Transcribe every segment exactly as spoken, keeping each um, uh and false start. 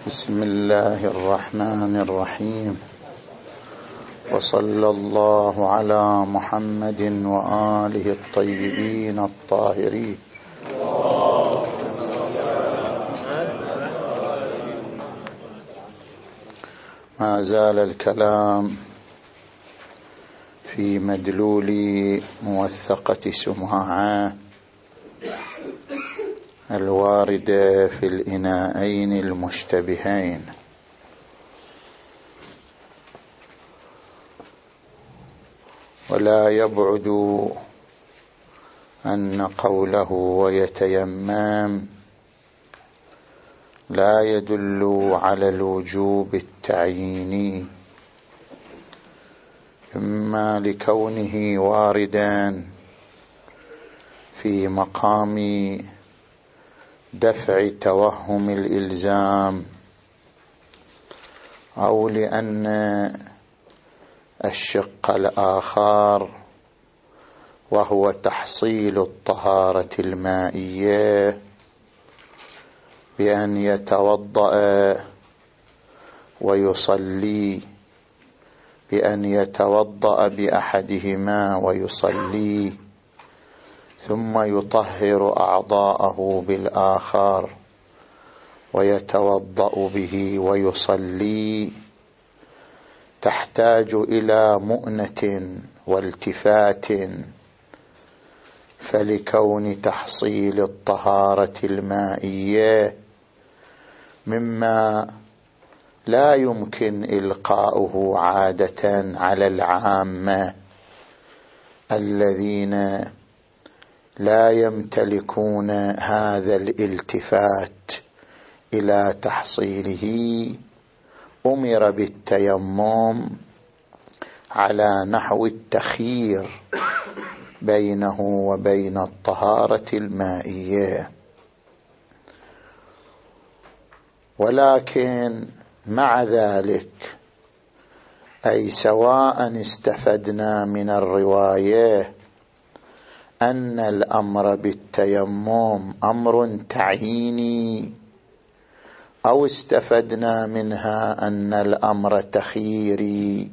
بسم الله الرحمن الرحيم، وصلى الله على محمد وآله الطيبين الطاهرين. ما زال الكلام في مدلول موثقة سماعة الواردة في الإناءين المشتبهين، ولا يبعد أن قوله ويتيمم لا يدل على الوجوب التعييني، إما لكونه واردا في مقام دفع توهم الإلزام، أو لأن الشق الآخر وهو تحصيل الطهارة المائية بأن يتوضأ ويصلي بأن يتوضأ بأحدهما ويصلي ثم يطهر أعضاءه بالآخر ويتوضأ به ويصلي، تحتاج إلى مؤنة والتفات، فلكون تحصيل الطهارة المائية مما لا يمكن إلقاؤه عادة على العامة الذين لا يمتلكون هذا الالتفات إلى تحصيله، أمر بالتيمم على نحو التخيير بينه وبين الطهارة المائية. ولكن مع ذلك، أي سواء استفدنا من الرواية أن الأمر بالتيمم أمر تعييني، أو استفدنا منها أن الأمر تخييري،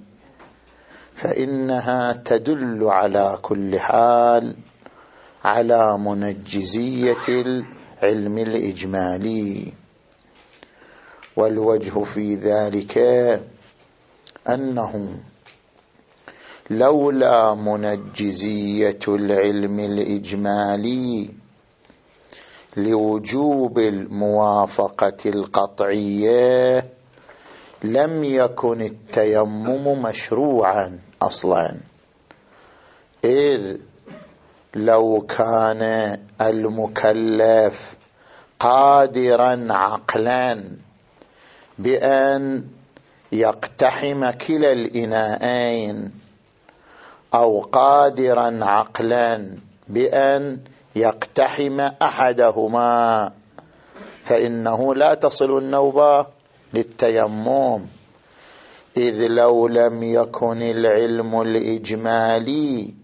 فإنها تدل على كل حال على منجزية العلم الإجمالي. والوجه في ذلك أنه لولا منجزية العلم الإجمالي لوجوب الموافقة القطعية لم يكن التيمم مشروعا أصلا، إذ لو كان المكلف قادرا عقلا بأن يقتحم كلا الإناءين، أو قادرا عقلا بأن يقتحم أحدهما، فإنه لا تصل النوبة للتيمم، إذ لو لم يكن العلم الإجمالي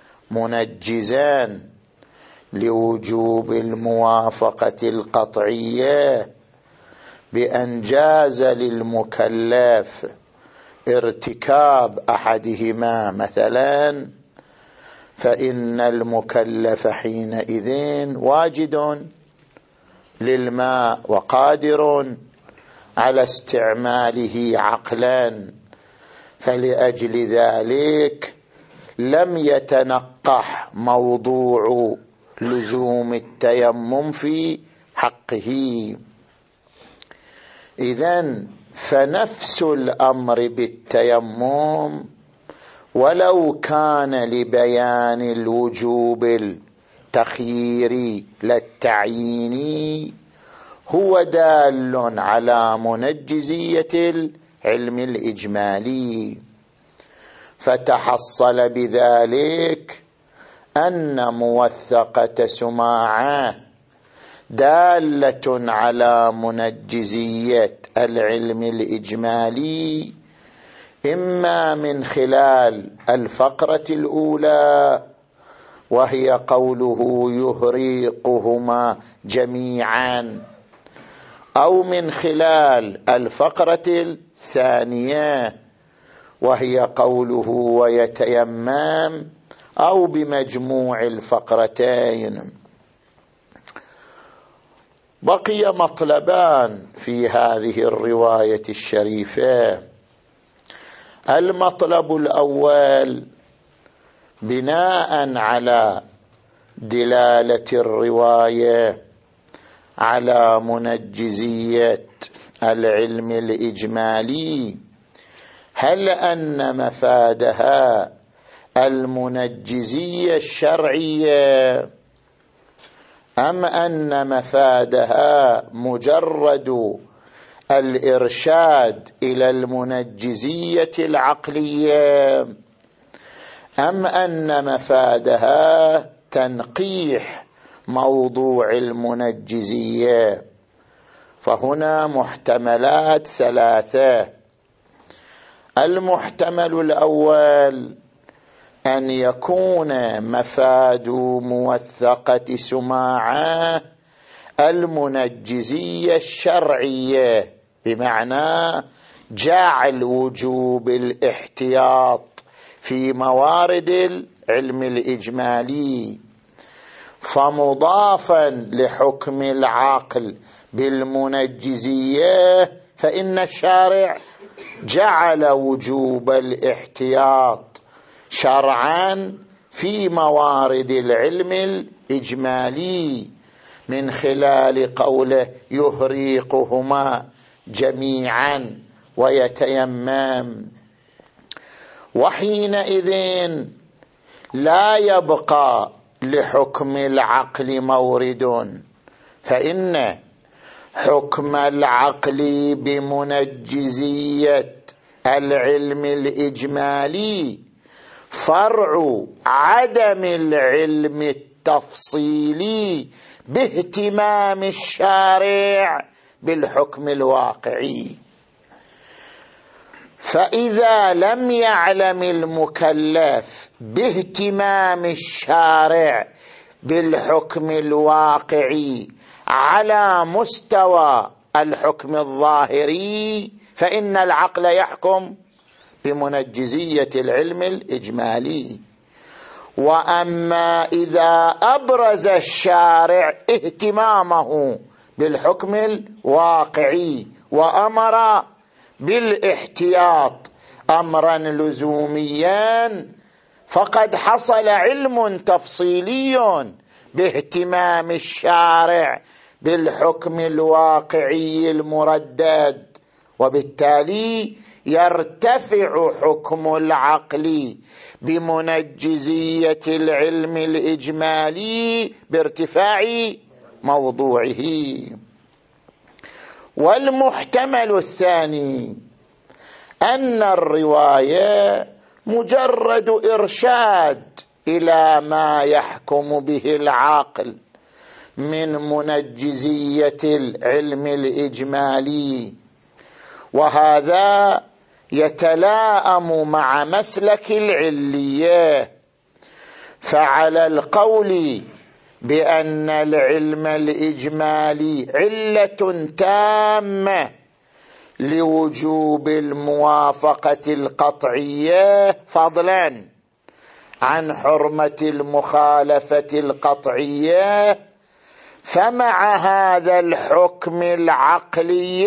منجزا لوجوب الموافقة القطعية بأن جاز للمكلف ارتكاب أحدهما مثلا، فإن المكلف حينئذ واجد للماء وقادر على استعماله عقلا، فلأجل ذلك لم يتنقح موضوع لزوم التيمم في حقه. إذن فنفس الأمر بالتيمم ولو كان لبيان الوجوب التخييري للتعييني هو دال على منجزية العلم الإجمالي، فتحصل بذلك أن موثقة سماعة دالة على منجزية العلم الإجمالي، إما من خلال الفقرة الأولى وهي قوله يهريقهما جميعا، أو من خلال الفقرة الثانية وهي قوله ويتيمم، أو بمجموع الفقرتين. بقي مطلبان في هذه الرواية الشريفة. المطلب الأول بناء على دلالة الرواية على منجزية العلم الإجمالي، هل أن مفادها المنجزية الشرعية أم أن مفادها مجرد الإرشاد إلى المنجزية العقلية، أم أن مفادها تنقيح موضوع المنجزية؟ فهنا محتملات ثلاثة. المحتمل الأول أن يكون مفاد موثقة سماعة المنجزية الشرعية، بمعنى جعل وجوب الاحتياط في موارد العلم الإجمالي، فمضافا لحكم العقل بالمنجزية فإن الشارع جعل وجوب الاحتياط شرعا في موارد العلم الإجمالي من خلال قوله يهريقهما جميعا ويتيمم. وحينئذ لا يبقى لحكم العقل مورد، فإن حكم العقل بمنجزية العلم الإجمالي فرع عدم العلم التفصيلي باهتمام الشارع بالحكم الواقعي. فإذا لم يعلم المكلف باهتمام الشارع بالحكم الواقعي على مستوى الحكم الظاهري، فإن العقل يحكم بمنجزية العلم الإجمالي. وأما إذا أبرز الشارع اهتمامه بالحكم الواقعي وأمر بالاحتياط أمرا لزوميا، فقد حصل علم تفصيلي باهتمام الشارع بالحكم الواقعي المردد، وبالتالي يرتفع حكم العقل بمنجزية العلم الإجمالي بارتفاع موضوعه. والمحتمل الثاني أن الرواية مجرد إرشاد إلى ما يحكم به العقل من منجزية العلم الإجمالي، وهذا يتلائم مع مسلك العلية. فعلى القول بأن العلم الإجمالي علة تامة لوجوب الموافقة القطعية فضلا عن حرمة المخالفة القطعية، فمع هذا الحكم العقلي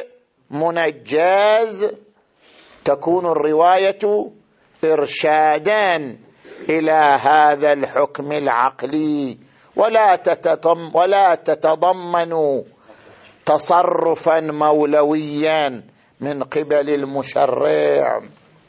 المنجز تكون الرواية إرشادا إلى هذا الحكم العقلي، ولا تتضمن, ولا تتضمن تصرفا مولويا من قبل المشرع.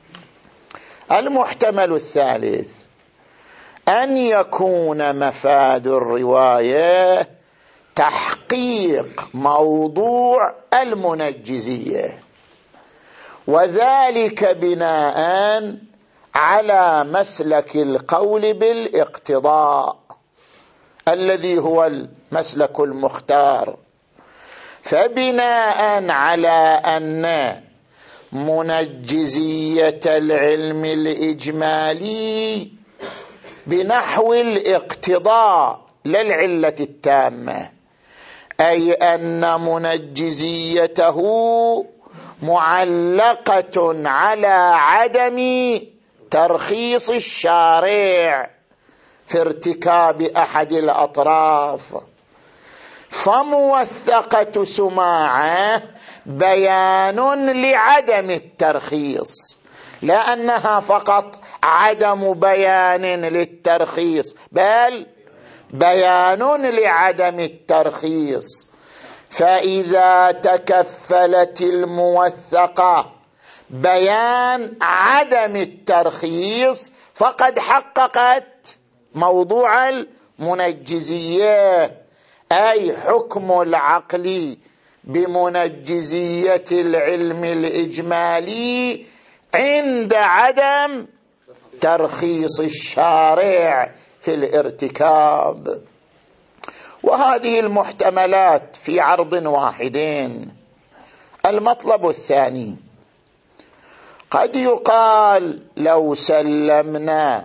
المحتمل الثالث أن يكون مفاد الرواية تحقيق موضوع المنجزية، وذلك بناء على مسلك القول بالاقتضاء الذي هو المسلك المختار. فبناء على أن منجزية العلم الإجمالي بنحو الاقتضاء للعلة التامة أي أن منجزيته معلقة على عدم ترخيص الشارع في ارتكاب أحد الأطراف. فموثقة سماعة بيان لعدم الترخيص، لا أنها فقط عدم بيان للترخيص، بل بيان لعدم الترخيص. فإذا تكفلت الموثقة بيان عدم الترخيص فقد حققت موضوع المنجزية، أي حكم العقل بمنجزية العلم الإجمالي عند عدم ترخيص الشارع في الارتكاب. وهذه المحتملات في عرض واحدين. المطلب الثاني، قد يقال لو سلمنا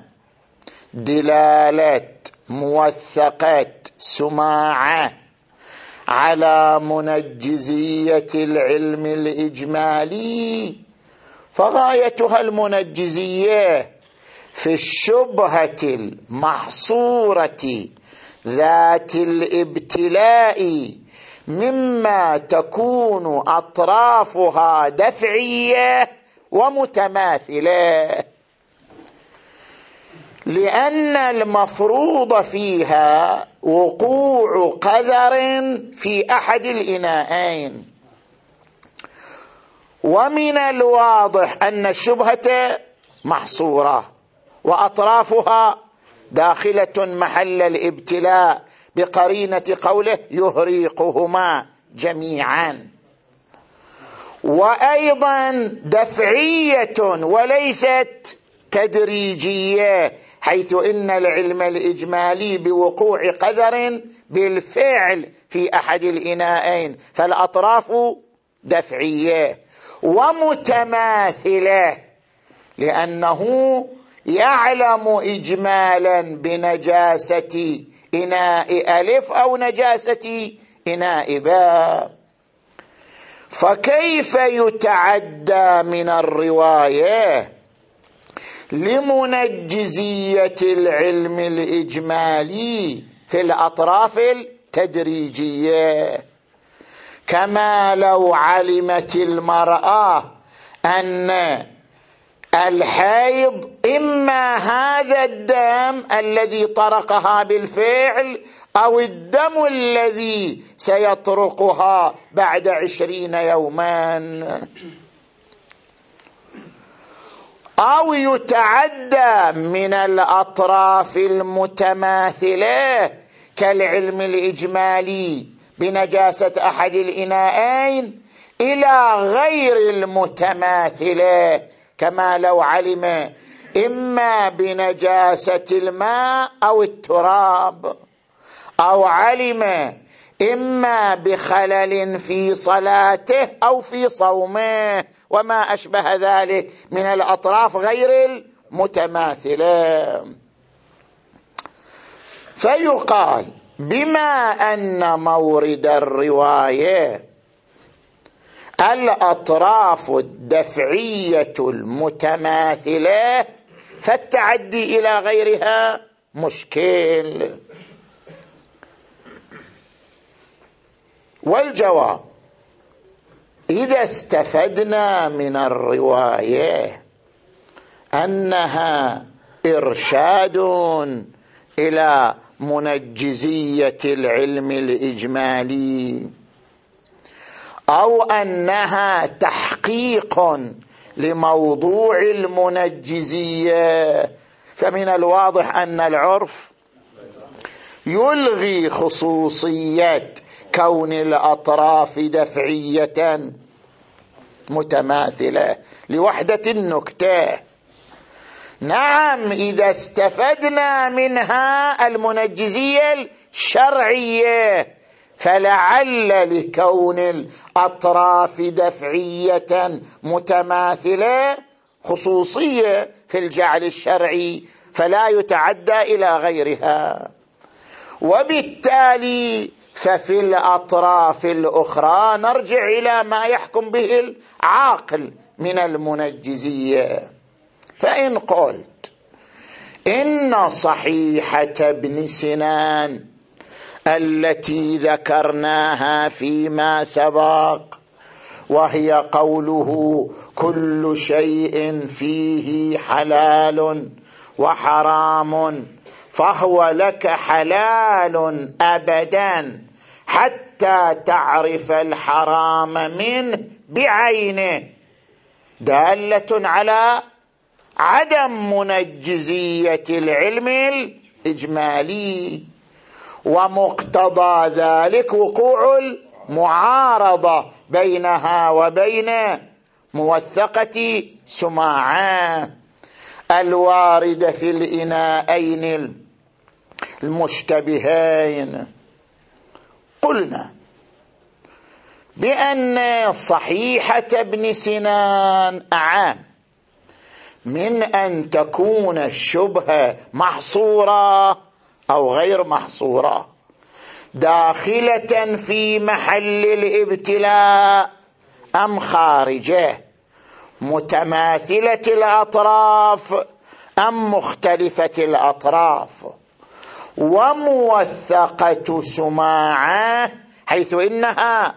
دلالة موثقة سماعة على منجزية العلم الإجمالي فغايتها المنجزية في الشبهة المحصورة ذات الابتلاء مما تكون أطرافها دفعية ومتماثلة، لأن المفروض فيها وقوع قذر في أحد الإناءين. ومن الواضح أن الشبهة محصورة وأطرافها داخلة محل الابتلاء بقرينة قوله يهريقهما جميعا، وأيضا دفعية وليست تدريجية، حيث إن العلم الإجمالي بوقوع قذر بالفعل في أحد الإناءين، فالأطراف دفعية ومتماثلة، لأنه يعلم إجمالا بنجاسة إناء ألف أو نجاسة إناء باء. فكيف يتعدى من الرواية لمنجزية العلم الإجمالي في الأطراف التدريجية، كما لو علمت المرأة أن الحيض إما هذا الدم الذي طرقها بالفعل أو الدم الذي سيطرقها بعد عشرين يوما، أو يتعدى من الأطراف المتماثلة كالعلم الإجمالي بنجاسة أحد الإناءين إلى غير المتماثلة، كما لو علم إما بنجاسة الماء أو التراب، أو علم إما بخلل في صلاته أو في صومه وما أشبه ذلك من الأطراف غير المتماثلة. فيقال بما أن مورد الرواية الأطراف الدفعية المتماثلة فالتعدي إلى غيرها مشكل. والجواب: إذا استفدنا من الرواية أنها إرشاد إلى منجزية العلم الإجمالي أو أنها تحقيق لموضوع المنجزية، فمن الواضح أن العرف يلغي خصوصية كون الأطراف دفعية متماثلة لوحدة النكتة. نعم، إذا استفدنا منها المنجزية الشرعية فلعل لكون الأطراف دفعية متماثلة خصوصية في الجعل الشرعي فلا يتعدى إلى غيرها، وبالتالي ففي الأطراف الأخرى نرجع إلى ما يحكم به العاقل من المنجزية. فإن قلت إن صحيحة ابن سنان التي ذكرناها فيما سبق، وهي قوله كل شيء فيه حلال وحرام فهو لك حلال أبدا حتى تعرف الحرام منه بعينه، دالة على عدم منجزية العلم الإجمالي، ومقتضى ذلك وقوع المعارضة بينها وبين موثقة سماعة الواردة في الإناءين المشتبهين. قلنا بأن صحيحة ابن سنان أعام من أن تكون الشبهة محصورة أو غير محصورة، داخلة في محل الابتلاء أم خارجه، متماثلة الأطراف أم مختلفة الأطراف، وموثقة سماعة حيث إنها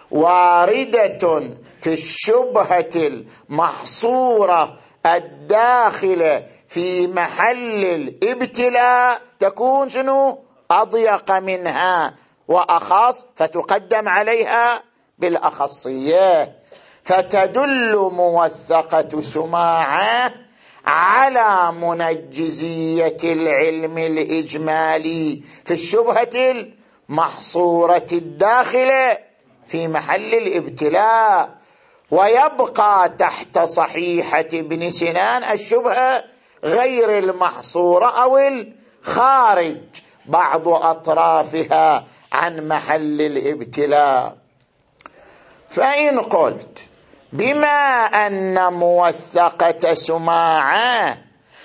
واردة في الشبهة المحصورة الداخلة في محل الابتلاء تكون شنو؟ أضيق منها وأخص، فتقدم عليها بالأخصية، فتدل موثقة سماعة على منجزية العلم الإجمالي في الشبهة المحصورة الداخلة في محل الابتلاء، ويبقى تحت صحيحة ابن سنان الشبهة غير المحصورة أو الخارج بعض أطرافها عن محل الابتلاء. فإن قلت بما أن موثقة سماعة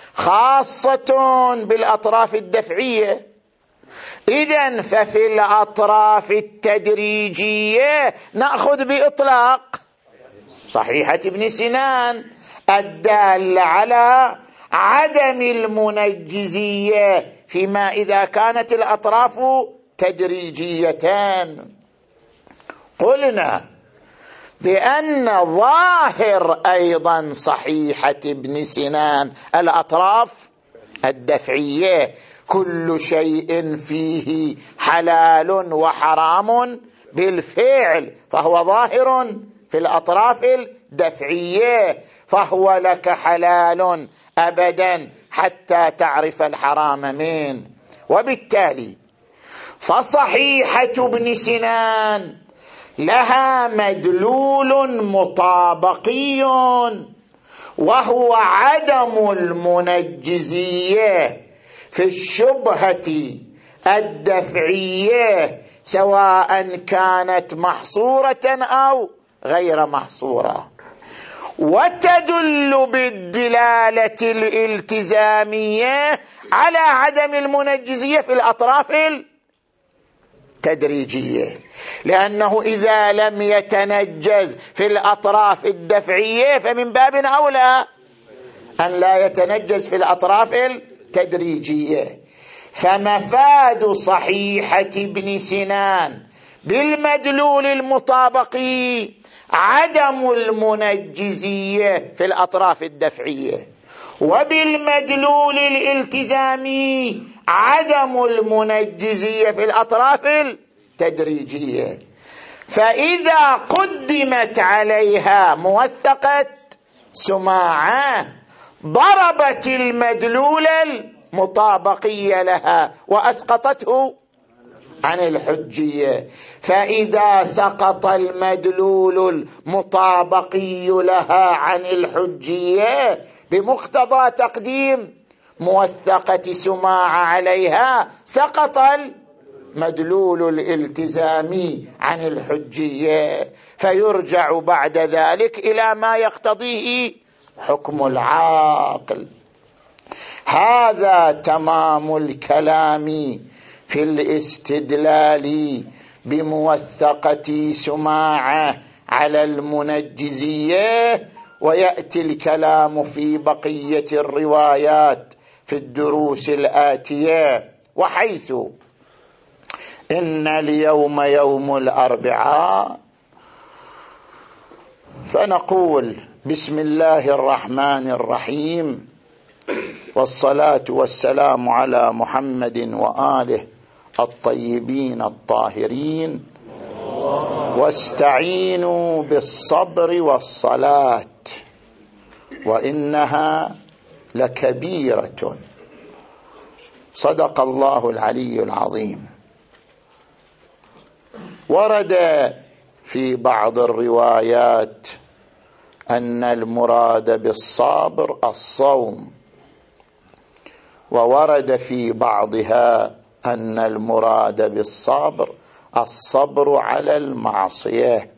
خاصة بالأطراف الدفعية، إذن ففي الأطراف التدريجية نأخذ بإطلاق صحيحة ابن سنان الدالة على عدم المنجزية فيما إذا كانت الأطراف تدريجيتان. قلنا بأن ظاهر أيضا صحيحة ابن سنان الأطراف الدفعية كل شيء فيه حلال وحرام بالفعل، فهو ظاهر في الأطراف الدفعية، فهو لك حلال أبدا حتى تعرف الحرام منه. وبالتالي فصحيحة ابن سنان لها مدلول مطابقي، وهو عدم المنجزية في الشبهة الدفعية سواء كانت محصورة أو غير محصورة، وتدل بالدلالة الالتزامية على عدم المنجزية في الأطراف التدريجية، لأنه إذا لم يتنجز في الأطراف الدفعية فمن باب أولى أن لا يتنجز في الأطراف التدريجية. فمفاد صحيحة ابن سنان بالمدلول المطابقي عدم المنجزية في الأطراف الدفعية، وبالمدلول الالتزامي عدم المنجزية في الأطراف التدريجية. فإذا قدمت عليها موثقة سماعة ضربت المدلول المطابقي لها وأسقطته عن الحجية، فإذا سقط المدلول المطابقي لها عن الحجية بمقتضى تقديم موثقة سماعة عليها سقط المدلول الالتزامي عن الحجية، فيرجع بعد ذلك إلى ما يقتضيه حكم العاقل. هذا تمام الكلام في الاستدلال بموثقة سماعة على المنجزية، ويأتي الكلام في بقية الروايات في الدروس الآتية. وحيث إن اليوم يوم الأربعاء، فنقول بسم الله الرحمن الرحيم، والصلاة والسلام على محمد وآله الطيبين الطاهرين، واستعينوا بالصبر والصلاة وإنها لكبيرة. صدق الله العلي العظيم. ورد في بعض الروايات أن المراد بالصبر الصوم، وورد في بعضها أن المراد بالصبر الصبر على المعصية،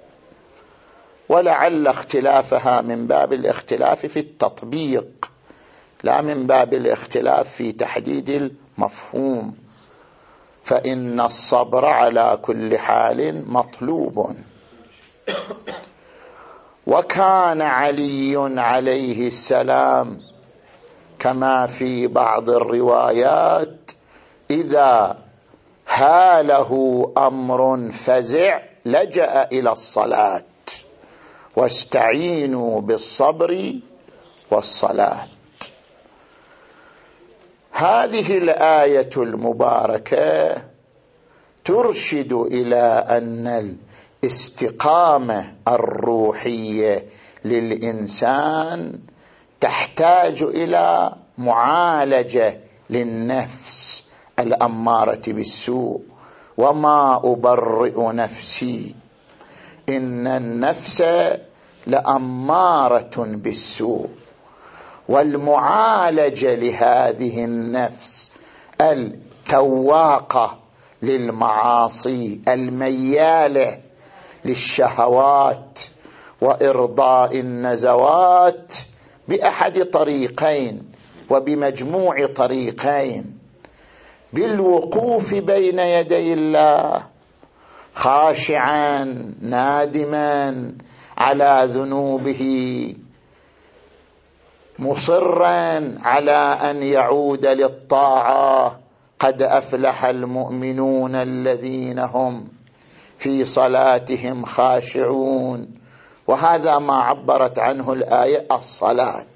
ولعل اختلافها من باب الاختلاف في التطبيق لا من باب الاختلاف في تحديد المفهوم، فإن الصبر على كل حال مطلوب. وكان علي عليه السلام كما في بعض الروايات إذا هاله أمر فزع لجأ إلى الصلاة، واستعينوا بالصبر والصلاة. هذه الآية المباركة ترشد إلى أن الاستقامة الروحية للإنسان تحتاج إلى معالجة للنفس الأمارة بالسوء. وما أبرئ نفسي إن النفس لأمارة بالسوء. والمعالجة لهذه النفس التواقة للمعاصي الميالة للشهوات وإرضاء النزوات بأحد طريقين وبمجموع طريقين: بالوقوف بين يدي الله خاشعا نادما على ذنوبه، مصرا على أن يعود للطاعة. قد أفلح المؤمنون الذين هم في صلاتهم خاشعون، وهذا ما عبرت عنه الآية الصلاة.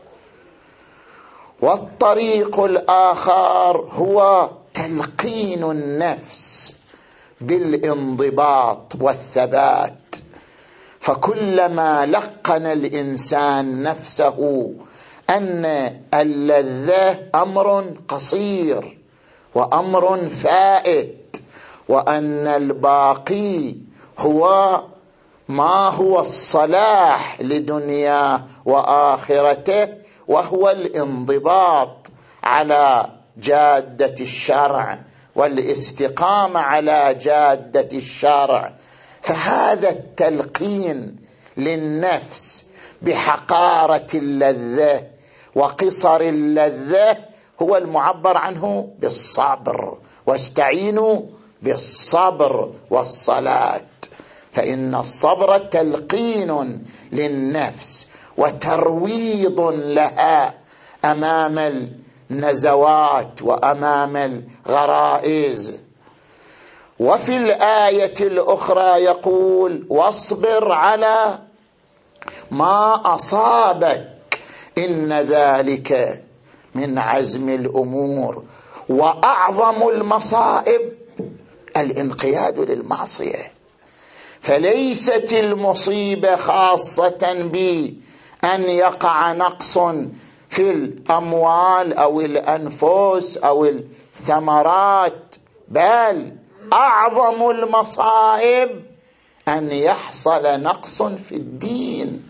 والطريق الآخر هو تلقين النفس بالانضباط والثبات، فكلما لقن الإنسان نفسه أن اللذة أمر قصير وأمر فائت، وأن الباقي هو ما هو الصلاح لدنياه وآخرته، وهو الانضباط على جادة الشرع والاستقامة على جادة الشرع، فهذا التلقين للنفس بحقارة اللذة وقصر اللذة هو المعبر عنه بالصبر. واستعينوا بالصبر والصلاة، فإن الصبر تلقين للنفس وترويض لها أمام النزوات وأمام الغرائز. وفي الآية الأخرى يقول: واصبر على ما أصابك إن ذلك من عزم الأمور. وأعظم المصائب الانقياد للمعصية، فليست المصيبة خاصة بأن يقع نقص في الأموال أو الأنفس أو الثمرات، بل أعظم المصائب أن يحصل نقص في الدين.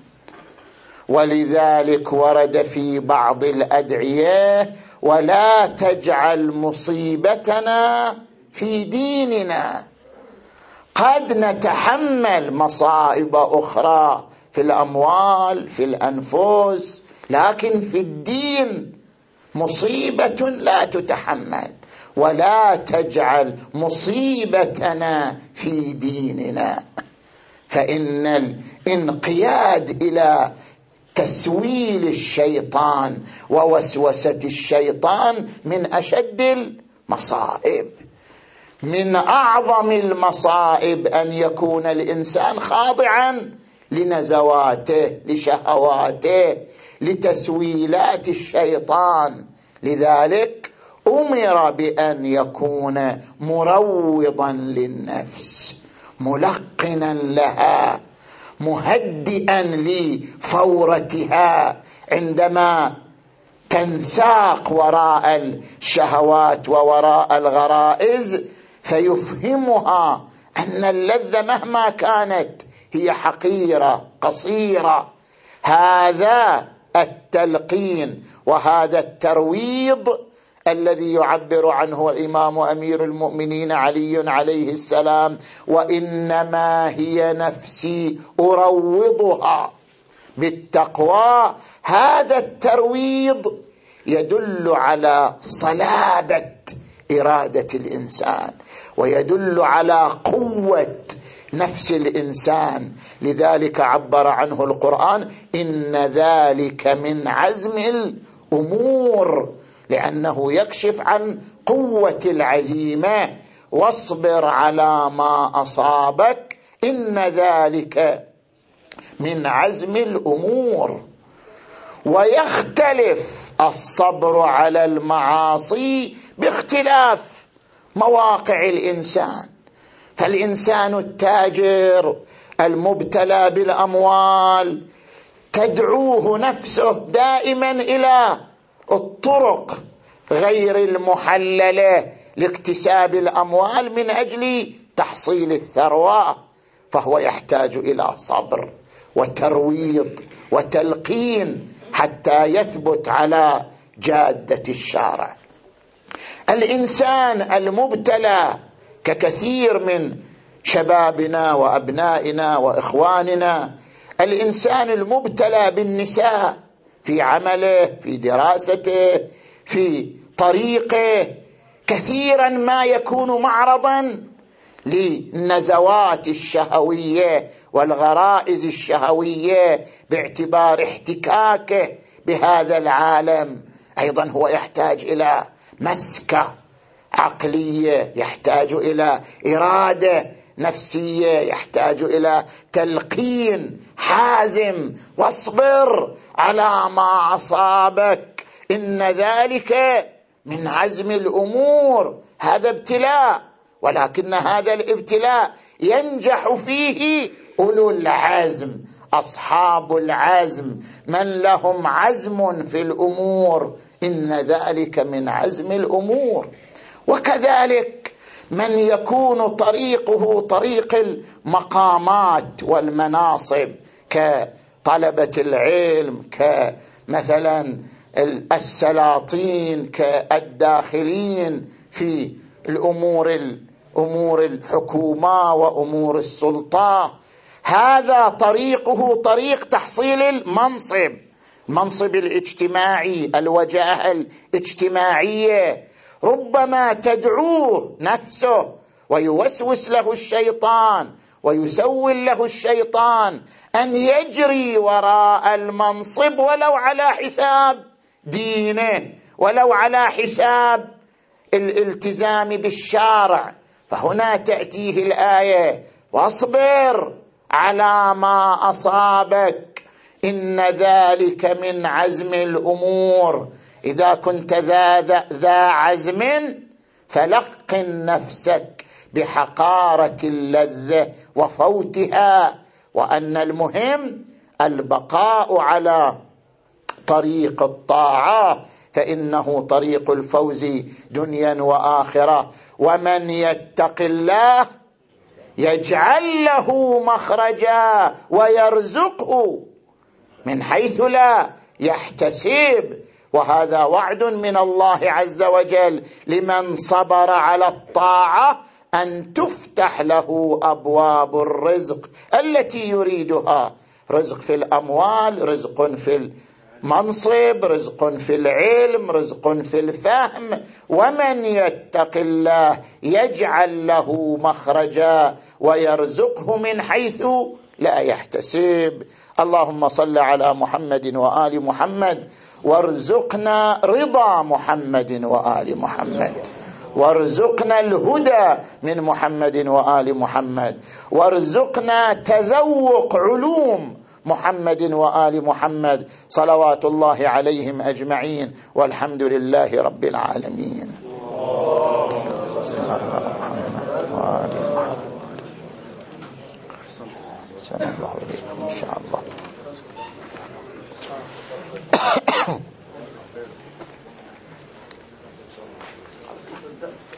ولذلك ورد في بعض الأدعية: ولا تجعل مصيبتنا في ديننا. قد نتحمل مصائب أخرى في الأموال في الأنفس، لكن في الدين مصيبة لا تتحمل. ولا تجعل مصيبتنا في ديننا. فإن الانقياد إلى تسويل الشيطان ووسوسة الشيطان من أشد المصائب. من أعظم المصائب أن يكون الإنسان خاضعا لنزواته، لشهواته، لتسويلات الشيطان. لذلك أمر بأن يكون مروضا للنفس، ملقنا لها، مهدئا لفورتها عندما تنساق وراء الشهوات ووراء الغرائز، فيفهمها أن اللذة مهما كانت هي حقيرة قصيرة. هذا التلقين وهذا الترويض الذي يعبر عنه الإمام أمير المؤمنين علي عليه السلام: وإنما هي نفسي أروضها بالتقوى. هذا الترويض يدل على صلابة إرادة الإنسان، ويدل على قوة نفس الإنسان. لذلك عبر عنه القرآن: إن ذلك من عزم الأمور، لأنه يكشف عن قوة العزيمة. واصبر على ما أصابك إن ذلك من عزم الأمور. ويختلف الصبر على المعاصي باختلاف مواقع الإنسان. فالإنسان التاجر المبتلى بالأموال تدعوه نفسه دائما إلى الطرق غير المحللة لاكتساب الأموال من أجل تحصيل الثروة، فهو يحتاج إلى صبر وترويض وتلقين حتى يثبت على جادة الشارع. الإنسان المبتلى ككثير من شبابنا وأبنائنا وإخواننا، الإنسان المبتلى بالنساء في عمله، في دراسته، في طريقه، كثيرا ما يكون معرضا للنزوات الشهوية والغرائز الشهوية باعتبار احتكاكه بهذا العالم. أيضا هو يحتاج إلى مسكة عقلية، يحتاج إلى إرادة نفسية، يحتاج إلى تلقين حازم: واصبر على ما أصابك إن ذلك من عزم الأمور. هذا ابتلاء، ولكن هذا الابتلاء ينجح فيه أولو العزم، أصحاب العزم، من لهم عزم في الأمور، إن ذلك من عزم الأمور. وكذلك من يكون طريقه طريق المقامات والمناصب كطلبة العلم، كمثلا السلاطين، كالداخلين في الأمور أمور الحكومة وأمور السلطة، هذا طريقه طريق تحصيل المنصب، المنصب الاجتماعي، الوجاهة الاجتماعية. ربما تدعوه نفسه ويوسوس له الشيطان ويسول له الشيطان أن يجري وراء المنصب ولو على حساب دينه، ولو على حساب الالتزام بالشارع. فهنا تأتيه الآية: واصبر على ما أصابك إن ذلك من عزم الأمور. إذا كنت ذا, ذا عزم فلقن نفسك بحقارة اللذة وفوتها، وأن المهم البقاء على طريق الطاعة، فإنه طريق الفوز دنيا وآخرة. ومن يتق الله يجعل له مخرجا ويرزقه من حيث لا يحتسب. وهذا وعد من الله عز وجل لمن صبر على الطاعة أن تفتح له أبواب الرزق التي يريدها: رزق في الأموال، رزق في منصب، رزق في العلم، رزق في الفهم. ومن يتق الله يجعل له مخرجا ويرزقه من حيث لا يحتسب. اللهم صل على محمد وآل محمد، وارزقنا رضا محمد وآل محمد، وارزقنا الهدى من محمد وآل محمد، وارزقنا تذوق علوم محمد وآل محمد صلوات الله عليهم أجمعين، والحمد لله رب العالمين. سلام الله عليكم إن شاء الله.